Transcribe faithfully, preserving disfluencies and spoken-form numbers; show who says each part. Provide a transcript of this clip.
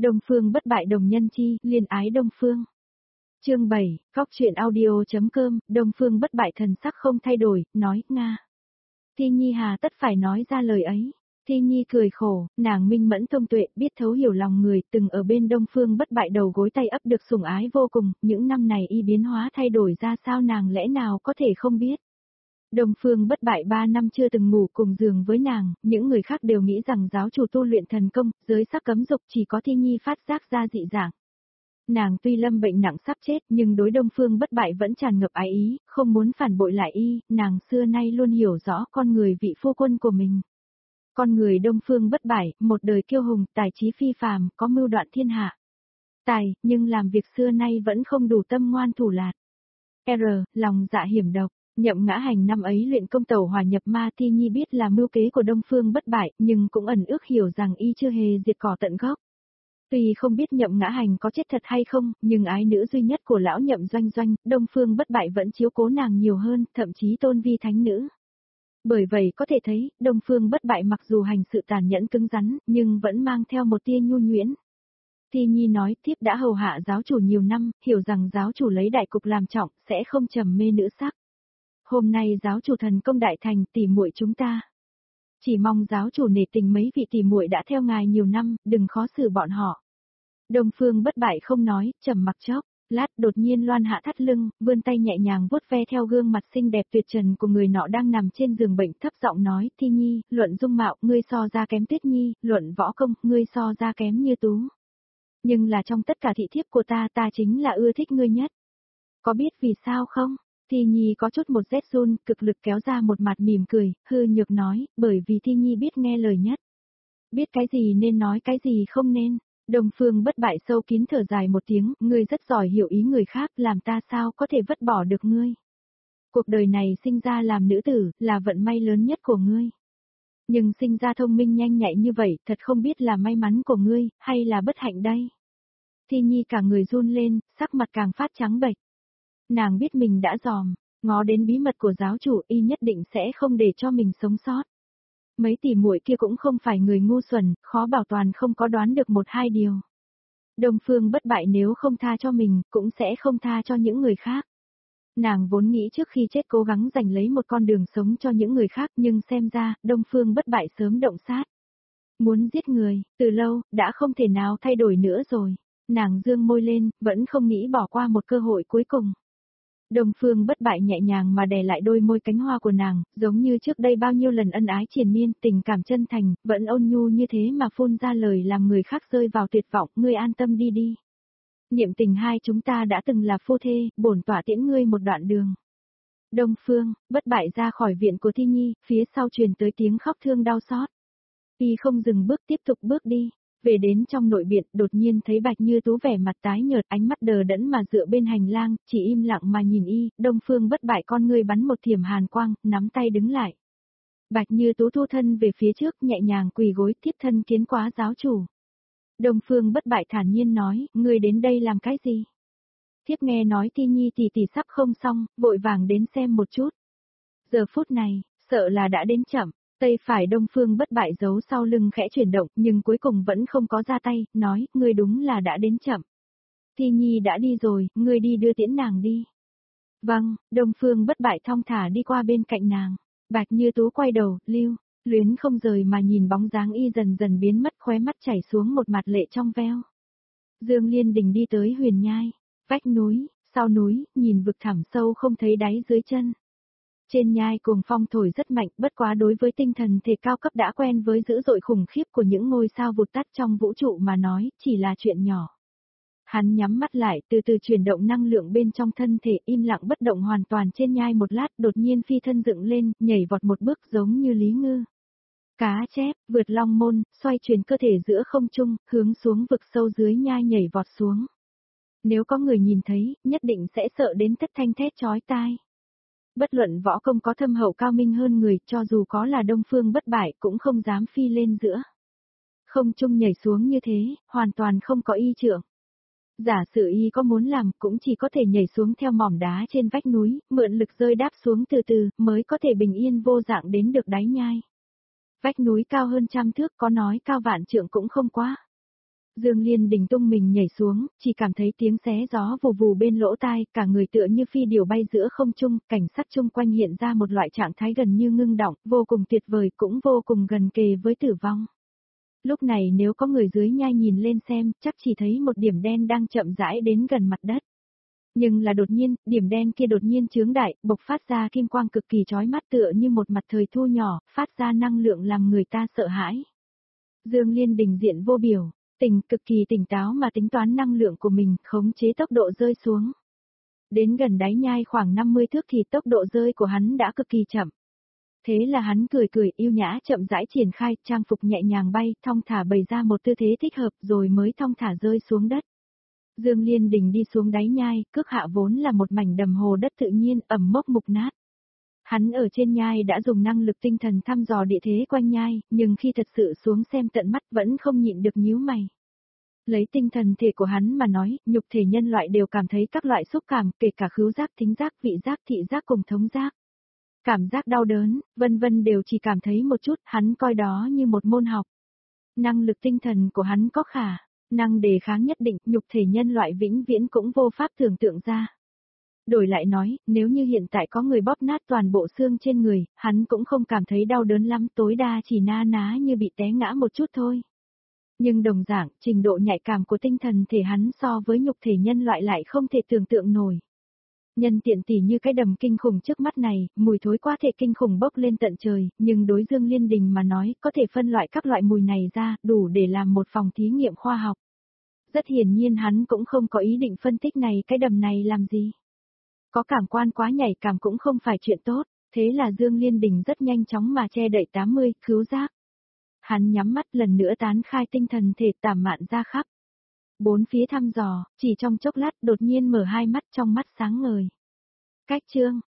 Speaker 1: Đông Phương bất bại đồng nhân chi, liên ái Đông Phương. Chương bảy, Góc truyện audio.com, Đông Phương bất bại thần sắc không thay đổi, nói, Nga. Thi Nhi hà tất phải nói ra lời ấy. Thi Nhi cười khổ, nàng minh mẫn thông tuệ, biết thấu hiểu lòng người, từng ở bên Đông Phương bất bại đầu gối tay ấp được sủng ái vô cùng, những năm này y biến hóa thay đổi ra sao nàng lẽ nào có thể không biết. Đông Phương bất bại ba năm chưa từng ngủ cùng giường với nàng, những người khác đều nghĩ rằng giáo chủ tu luyện thần công, giới sắc cấm dục, chỉ có Thi Nhi phát giác ra dị dạng. Nàng tuy lâm bệnh nặng sắp chết nhưng đối Đông Phương bất bại vẫn tràn ngập ái ý, không muốn phản bội lại y, nàng xưa nay luôn hiểu rõ con người vị phu quân của mình. Con người Đông Phương bất bại, một đời kiêu hùng, tài trí phi phàm, có mưu đoạn thiên hạ. Tài, nhưng làm việc xưa nay vẫn không đủ tâm ngoan thủ lạt. R, lòng dạ hiểm độc. Nhậm Ngã Hành năm ấy luyện công tẩu hòa nhập ma, Thi Nhi biết là mưu kế của Đông Phương bất bại, nhưng cũng ẩn ước hiểu rằng y chưa hề diệt cỏ tận gốc. Tuy không biết Nhậm Ngã Hành có chết thật hay không, nhưng ái nữ duy nhất của lão Nhậm Doanh Doanh, Đông Phương bất bại vẫn chiếu cố nàng nhiều hơn, thậm chí tôn vi thánh nữ. Bởi vậy có thể thấy, Đông Phương bất bại mặc dù hành sự tàn nhẫn cứng rắn, nhưng vẫn mang theo một tia nhu nhuyễn. Thi Nhi nói, thiếp đã hầu hạ giáo chủ nhiều năm, hiểu rằng giáo chủ lấy đại cục làm trọng, sẽ không trầm mê nữ sắc. Hôm nay giáo chủ thần công đại thành, tỉ muội chúng ta. Chỉ mong giáo chủ nể tình mấy vị tỉ muội đã theo ngài nhiều năm, đừng khó xử bọn họ. Đông Phương bất bại không nói, trầm mặc chốc, lát đột nhiên loan hạ thắt lưng, vươn tay nhẹ nhàng vuốt ve theo gương mặt xinh đẹp tuyệt trần của người nọ đang nằm trên giường bệnh, thấp giọng nói, Thi Nhi, luận dung mạo, ngươi so ra kém Tuyết Nhi, luận võ công, ngươi so ra kém Như Tú. Nhưng là trong tất cả thị thiếp của ta, ta chính là ưa thích ngươi nhất. Có biết vì sao không? Thi Nhi có chút một rét run, cực lực kéo ra một mặt mỉm cười, hư nhược nói, bởi vì Thi Nhi biết nghe lời nhất. Biết cái gì nên nói cái gì không nên. Đông Phương bất bại sâu kín thở dài một tiếng, ngươi rất giỏi hiểu ý người khác, làm ta sao có thể vứt bỏ được ngươi. Cuộc đời này sinh ra làm nữ tử, là vận may lớn nhất của ngươi. Nhưng sinh ra thông minh nhanh nhạy như vậy, thật không biết là may mắn của ngươi, hay là bất hạnh đây. Thi Nhi cả người run lên, sắc mặt càng phát trắng bệch. Nàng biết mình đã dòm, ngó đến bí mật của giáo chủ, y nhất định sẽ không để cho mình sống sót. Mấy tỷ muội kia cũng không phải người ngu xuẩn, khó bảo toàn không có đoán được một hai điều. Đông Phương bất bại nếu không tha cho mình, cũng sẽ không tha cho những người khác. Nàng vốn nghĩ trước khi chết cố gắng giành lấy một con đường sống cho những người khác, nhưng xem ra, Đông Phương bất bại sớm động sát. Muốn giết người, từ lâu, đã không thể nào thay đổi nữa rồi. Nàng dương môi lên, vẫn không nghĩ bỏ qua một cơ hội cuối cùng. Đông Phương bất bại nhẹ nhàng mà đè lại đôi môi cánh hoa của nàng, giống như trước đây bao nhiêu lần ân ái triền miên, tình cảm chân thành, vẫn ôn nhu như thế mà phun ra lời làm người khác rơi vào tuyệt vọng, ngươi an tâm đi đi. Niệm tình hai chúng ta đã từng là phu thê, bổn tỏa tiễn ngươi một đoạn đường. Đông Phương, bất bại ra khỏi viện của Thi Nhi, phía sau truyền tới tiếng khóc thương đau xót. Y không dừng bước tiếp tục bước đi. Về đến trong nội viện, đột nhiên thấy Bạch Như Tú vẻ mặt tái nhợt, ánh mắt đờ đẫn mà dựa bên hành lang, chỉ im lặng mà nhìn y, Đông Phương bất bại con ngươi bắn một thiểm hàn quang, nắm tay đứng lại. Bạch Như Tú thu thân về phía trước, nhẹ nhàng quỳ gối, thiếp thân kiến quá giáo chủ. Đông Phương bất bại thản nhiên nói, ngươi đến đây làm cái gì? Thiếp nghe nói Thi Nhi tỷ tỷ sắp không xong, vội vàng đến xem một chút. Giờ phút này, sợ là đã đến chậm. Tay phải Đông Phương bất bại giấu sau lưng khẽ chuyển động, nhưng cuối cùng vẫn không có ra tay, nói, ngươi đúng là đã đến chậm. Thi Nhi đã đi rồi, ngươi đi đưa tiễn nàng đi. Vâng, Đông Phương bất bại thong thả đi qua bên cạnh nàng. Bạch Như Tú quay đầu, lưu, luyến không rời mà nhìn bóng dáng y dần dần biến mất, khóe mắt chảy xuống một mặt lệ trong veo. Dương Liên Đình đi tới Huyền Nhai, vách núi, sau núi, nhìn vực thẳm sâu không thấy đáy dưới chân. Trên nhai cuồng phong thổi rất mạnh, bất quá đối với tinh thần thể cao cấp đã quen với dữ dội khủng khiếp của những ngôi sao vụt tắt trong vũ trụ mà nói, chỉ là chuyện nhỏ. Hắn nhắm mắt lại, từ từ chuyển động năng lượng bên trong thân thể, im lặng bất động hoàn toàn trên nhai một lát, đột nhiên phi thân dựng lên, nhảy vọt một bước giống như Lý Ngư. Cá chép, vượt long môn, xoay chuyển cơ thể giữa không trung, hướng xuống vực sâu dưới nhai nhảy vọt xuống. Nếu có người nhìn thấy, nhất định sẽ sợ đến thất thanh thét chói tai. Bất luận võ công có thâm hậu cao minh hơn người, cho dù có là Đông Phương bất bại cũng không dám phi lên giữa. Không trung nhảy xuống như thế, hoàn toàn không có y trượng. Giả sử y có muốn làm cũng chỉ có thể nhảy xuống theo mỏm đá trên vách núi, mượn lực rơi đáp xuống từ từ, mới có thể bình yên vô dạng đến được đáy nhai. Vách núi cao hơn trăm thước, có nói cao vạn trượng cũng không quá. Dương Liên Đình tung mình nhảy xuống, chỉ cảm thấy tiếng xé gió vù vù bên lỗ tai, cả người tựa như phi điều bay giữa không trung, cảnh sắc chung quanh hiện ra một loại trạng thái gần như ngưng động, vô cùng tuyệt vời cũng vô cùng gần kề với tử vong. Lúc này nếu có người dưới nhai nhìn lên xem, chắc chỉ thấy một điểm đen đang chậm rãi đến gần mặt đất. Nhưng là đột nhiên, điểm đen kia đột nhiên chướng đại, bộc phát ra kim quang cực kỳ chói mắt tựa như một mặt trời thu nhỏ, phát ra năng lượng làm người ta sợ hãi. Dương Liên Đình diện vô biểu, tỉnh cực kỳ tỉnh táo mà tính toán năng lượng của mình, khống chế tốc độ rơi xuống. Đến gần đáy nhai khoảng năm mươi thước thì tốc độ rơi của hắn đã cực kỳ chậm. Thế là hắn cười cười yêu nhã chậm rãi triển khai, trang phục nhẹ nhàng bay, thong thả bày ra một tư thế thích hợp rồi mới thong thả rơi xuống đất. Dương Liên Đình đi xuống đáy nhai, cước hạ vốn là một mảnh đầm hồ đất tự nhiên ẩm mốc mục nát. Hắn ở trên nhai đã dùng năng lực tinh thần thăm dò địa thế quanh nhai, nhưng khi thật sự xuống xem tận mắt vẫn không nhịn được nhíu mày. Lấy tinh thần thể của hắn mà nói, nhục thể nhân loại đều cảm thấy các loại xúc cảm, kể cả khứu giác, thính giác, vị giác, thị giác cùng thống giác. Cảm giác đau đớn, vân vân đều chỉ cảm thấy một chút, hắn coi đó như một môn học. Năng lực tinh thần của hắn có khả năng đề kháng nhất định, nhục thể nhân loại vĩnh viễn cũng vô pháp tưởng tượng ra. Đổi lại nói, nếu như hiện tại có người bóp nát toàn bộ xương trên người, hắn cũng không cảm thấy đau đớn lắm, tối đa chỉ na ná như bị té ngã một chút thôi. Nhưng đồng dạng, trình độ nhạy cảm của tinh thần thể hắn so với nhục thể nhân loại lại không thể tưởng tượng nổi. Nhân tiện tỉ như cái đầm kinh khủng trước mắt này, mùi thối quá thể kinh khủng bốc lên tận trời, nhưng đối Dương Liên Đình mà nói, có thể phân loại các loại mùi này ra, đủ để làm một phòng thí nghiệm khoa học. Rất hiển nhiên hắn cũng không có ý định phân tích này cái đầm này làm gì. Có cảm quan quá nhạy cảm cũng không phải chuyện tốt, thế là Dương Liên Đình rất nhanh chóng mà che đậy tám mươi, khứu giác. Hắn nhắm mắt lần nữa tán khai tinh thần thể tản mạn ra khắp. Bốn phía thăm dò, chỉ trong chốc lát đột nhiên mở hai mắt trong mắt sáng ngời. Cách chương,